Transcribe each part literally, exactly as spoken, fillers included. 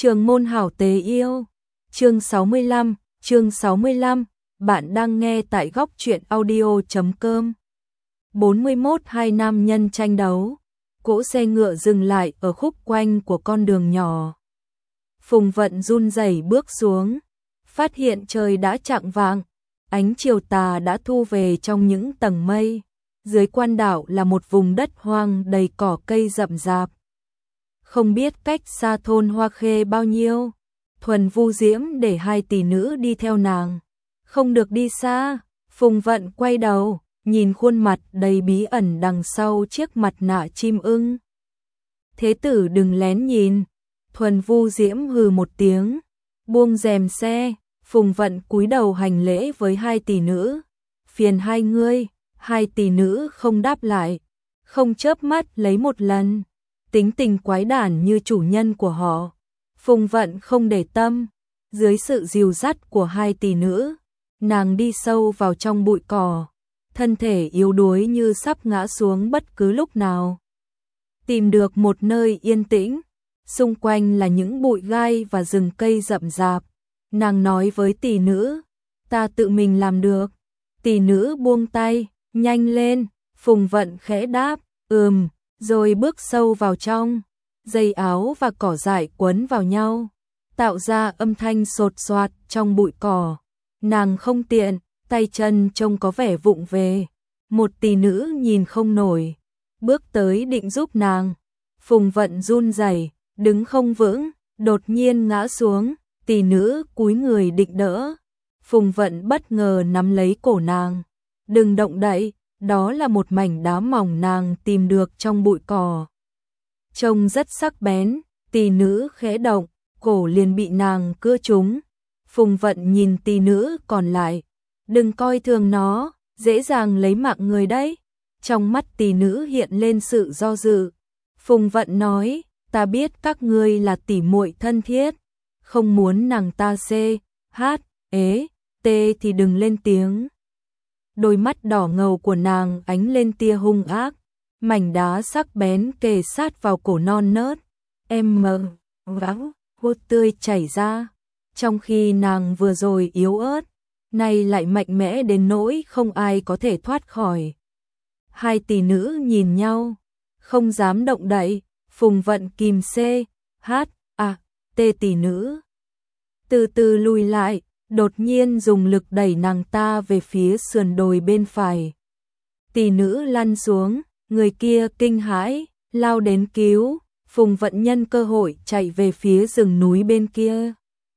Trường môn hảo tế yêu. Chương sáu mươi lăm, chương sáu mươi lăm, bạn đang nghe tại góc truyện audio chấm com. bốn mươi mốt hai nam nhân tranh đấu. Cỗ xe ngựa dừng lại ở khúc quanh của con đường nhỏ. Phùng Vận run rẩy bước xuống, phát hiện trời đã chạng vạng, ánh chiều tà đã thu về trong những tầng mây. Dưới quan đảo là một vùng đất hoang đầy cỏ cây rậm rạp. Không biết cách xa thôn Hoa Khê bao nhiêu, Thuần Vu Diễm để hai tỷ nữ đi theo nàng. Không được đi xa. Phùng Vận quay đầu, nhìn khuôn mặt đầy bí ẩn đằng sau chiếc mặt nạ chim ưng. Thế tử đừng lén nhìn. Thuần Vu Diễm hừ một tiếng, buông rèm xe. Phùng Vận cúi đầu hành lễ với hai tỷ nữ. Phiền hai ngươi. Hai tỷ nữ không đáp lại, không chớp mắt lấy một lần. Tính tình quái đản như chủ nhân của họ. Phùng Vận không để tâm. Dưới sự dìu dắt của hai tỷ nữ, nàng đi sâu vào trong bụi cỏ, thân thể yếu đuối như sắp ngã xuống bất cứ lúc nào. Tìm được một nơi yên tĩnh, xung quanh là những bụi gai và rừng cây rậm rạp. Nàng nói với tỷ nữ, ta tự mình làm được. Tỷ nữ buông tay, nhanh lên. Phùng Vận khẽ đáp, ừm, rồi bước sâu vào trong. Dây áo và cỏ dại quấn vào nhau, tạo ra âm thanh sột soạt trong bụi cỏ. Nàng không tiện, tay chân trông có vẻ vụng về. Một tỷ nữ nhìn không nổi, bước tới định giúp nàng. Phùng Vận run rẩy, đứng không vững, đột nhiên ngã xuống. Tỷ nữ cúi người định đỡ. Phùng Vận bất ngờ nắm lấy cổ nàng. Đừng động đậy, đó là một mảnh đá mỏng nàng tìm được trong bụi cỏ. Trông rất sắc bén, tỷ nữ khẽ động, cổ liền bị nàng cưa trúng. Phùng Vận nhìn tỷ nữ còn lại, đừng coi thường nó, dễ dàng lấy mạng người đấy. Trong mắt tỷ nữ hiện lên sự do dự. Phùng Vận nói, ta biết các ngươi là tỷ muội thân thiết, không muốn nàng ta xê, hát, ế, tê thì đừng lên tiếng. Đôi mắt đỏ ngầu của nàng ánh lên tia hung ác, mảnh đá sắc bén kề sát vào cổ non nớt. Em mờ, váo, hốt tươi chảy ra, trong khi nàng vừa rồi yếu ớt, nay lại mạnh mẽ đến nỗi không ai có thể thoát khỏi. Hai tỷ nữ nhìn nhau, không dám động đậy. Phùng Vận kìm xê, hát, à, tê tỷ nữ. Từ từ lùi lại, đột nhiên dùng lực đẩy nàng ta về phía sườn đồi bên phải. Tỷ nữ lăn xuống, người kia kinh hãi, lao đến cứu. Phùng Vận nhân cơ hội chạy về phía rừng núi bên kia.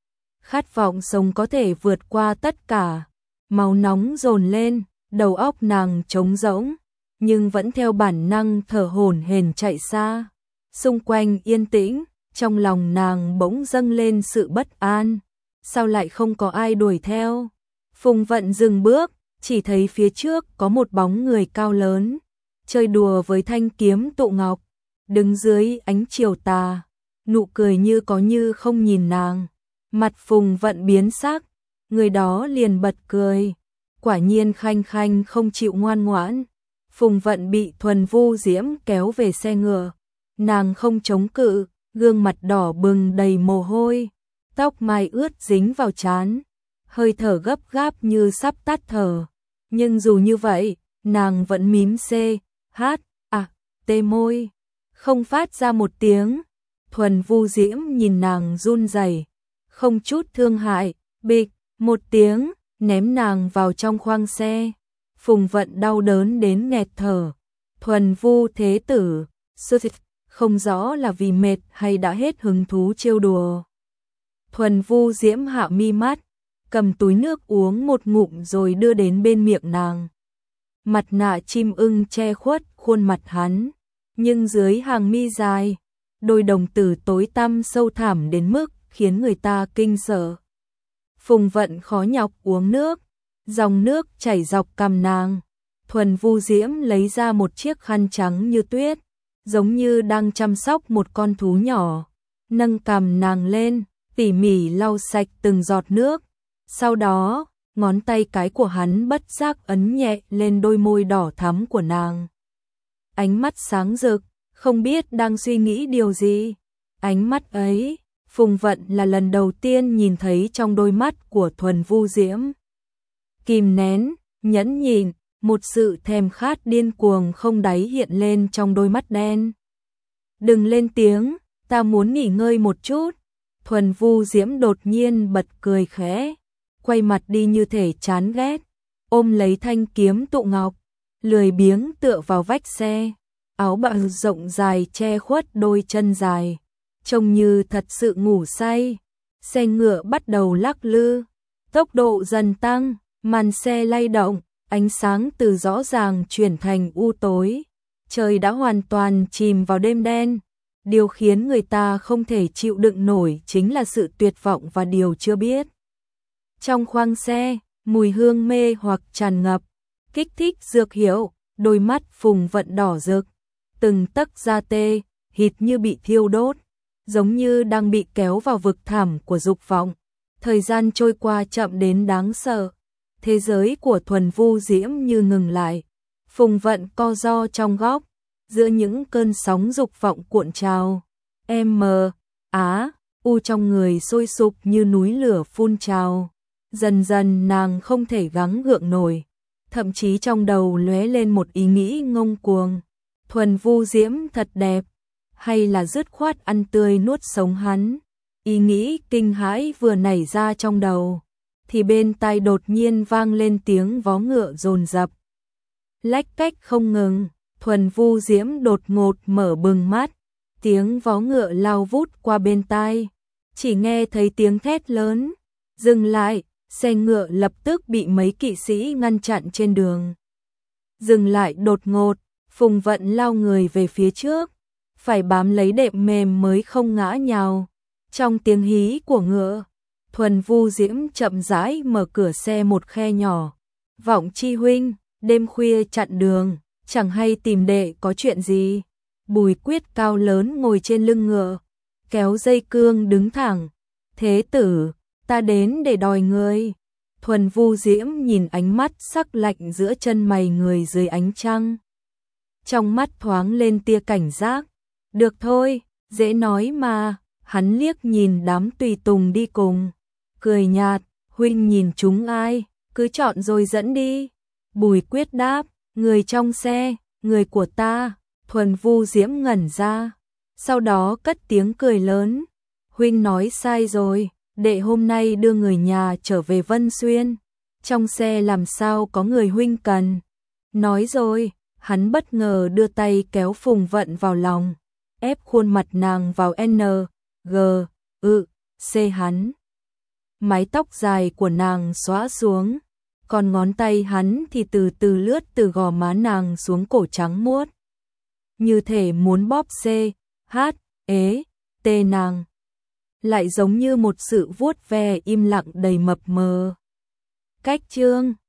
Khát vọng sống có thể vượt qua tất cả. Máu nóng dồn lên, đầu óc nàng trống rỗng, nhưng vẫn theo bản năng thở hổn hển chạy xa. Xung quanh yên tĩnh, trong lòng nàng bỗng dâng lên sự bất an. Sao lại không có ai đuổi theo? Phùng Vận dừng bước, chỉ thấy phía trước có một bóng người cao lớn, chơi đùa với thanh kiếm tụ ngọc, đứng dưới ánh chiều tà, nụ cười như có như không nhìn nàng. Mặt Phùng Vận biến sắc, người đó liền bật cười, quả nhiên khanh khanh không chịu ngoan ngoãn. Phùng Vận bị Thuần Vu Diễm kéo về xe ngựa, nàng không chống cự, gương mặt đỏ bừng đầy mồ hôi, tóc mai ướt dính vào trán, hơi thở gấp gáp như sắp tắt thở. Nhưng dù như vậy, nàng vẫn mím xê, hát, à, tê môi, không phát ra một tiếng. Thuần Vu Diễm nhìn nàng run rẩy, không chút thương hại, bịch, một tiếng, ném nàng vào trong khoang xe. Phùng Vận đau đớn đến nghẹt thở. Thuần Vu thế tử, không rõ là vì mệt hay đã hết hứng thú trêu đùa. Thuần Vu Diễm hạ mi mắt, cầm túi nước uống một ngụm rồi đưa đến bên miệng nàng. Mặt nạ chim ưng che khuất khuôn mặt hắn, nhưng dưới hàng mi dài, đôi đồng tử tối tăm sâu thẳm đến mức khiến người ta kinh sợ. Phùng Vận khó nhọc uống nước, dòng nước chảy dọc cằm nàng. Thuần Vu Diễm lấy ra một chiếc khăn trắng như tuyết, giống như đang chăm sóc một con thú nhỏ, nâng cằm nàng lên, tỉ mỉ lau sạch từng giọt nước. Sau đó, ngón tay cái của hắn bất giác ấn nhẹ lên đôi môi đỏ thắm của nàng. Ánh mắt sáng rực, không biết đang suy nghĩ điều gì. Ánh mắt ấy, Phùng Vận là lần đầu tiên nhìn thấy trong đôi mắt của Thuần Vu Diễm. Kìm nén, nhẫn nhịn, một sự thèm khát điên cuồng không đáy hiện lên trong đôi mắt đen. Đừng lên tiếng, ta muốn nghỉ ngơi một chút. Thuần Vu Diễm đột nhiên bật cười khẽ, quay mặt đi như thể chán ghét, ôm lấy thanh kiếm tụ ngọc, lười biếng tựa vào vách xe, áo bào rộng dài che khuất đôi chân dài, trông như thật sự ngủ say. Xe ngựa bắt đầu lắc lư, tốc độ dần tăng, màn xe lay động, ánh sáng từ rõ ràng chuyển thành u tối. Trời đã hoàn toàn chìm vào đêm đen. Điều khiến người ta không thể chịu đựng nổi chính là sự tuyệt vọng và điều chưa biết. Trong khoang xe, mùi hương mê hoặc tràn ngập, kích thích dược hiệu, đôi mắt Phùng Vận đỏ rực, từng tấc da tê, hít như bị thiêu đốt, giống như đang bị kéo vào vực thẳm của dục vọng. Thời gian trôi qua chậm đến đáng sợ, thế giới của Thuần Vu Diễm như ngừng lại. Phùng Vận co ro trong góc, giữa những cơn sóng dục vọng cuộn trào. M, á, u trong người sôi sục như núi lửa phun trào. Dần dần nàng không thể gắng gượng nổi, thậm chí trong đầu lóe lên một ý nghĩ ngông cuồng. Thuần Vu Diễm thật đẹp, hay là dứt khoát ăn tươi nuốt sống hắn. Ý nghĩ kinh hãi vừa nảy ra trong đầu, thì bên tai đột nhiên vang lên tiếng vó ngựa dồn dập, lách cách không ngừng. Thuần Vu Diễm đột ngột mở bừng mắt, tiếng vó ngựa lao vút qua bên tai, chỉ nghe thấy tiếng thét lớn, dừng lại. Xe ngựa lập tức bị mấy kỵ sĩ ngăn chặn trên đường. Dừng lại đột ngột, Phùng Vận lao người về phía trước, phải bám lấy đệm mềm mới không ngã nhào. Trong tiếng hí của ngựa, Thuần Vu Diễm chậm rãi mở cửa xe một khe nhỏ. Vọng Chi huynh, đêm khuya chặn đường, chẳng hay tìm đệ có chuyện gì. Bùi Quyết cao lớn ngồi trên lưng ngựa, kéo dây cương đứng thẳng. Thế tử, ta đến để đòi ngươi. Thuần Vu Diễm nhìn ánh mắt sắc lạnh giữa chân mày người dưới ánh trăng. Trong mắt thoáng lên tia cảnh giác. Được thôi, dễ nói mà. Hắn liếc nhìn đám tùy tùng đi cùng, cười nhạt, huynh nhìn chúng ai, cứ chọn rồi dẫn đi. Bùi Quyết đáp, người trong xe, người của ta. Thuần Vu Diễm ngẩn ra, sau đó cất tiếng cười lớn, huynh nói sai rồi. Đệ hôm nay đưa người nhà trở về Vân Xuyên, trong xe làm sao có người huynh cần. Nói rồi, hắn bất ngờ đưa tay kéo Phùng Vận vào lòng, ép khuôn mặt nàng vào N, G, ư, C hắn. Mái tóc dài của nàng xõa xuống, còn ngón tay hắn thì từ từ lướt từ gò má nàng xuống cổ trắng muốt, như thể muốn bóp C, H, ế, T nàng. Lại giống như một sự vuốt ve im lặng đầy mập mờ. Cách chương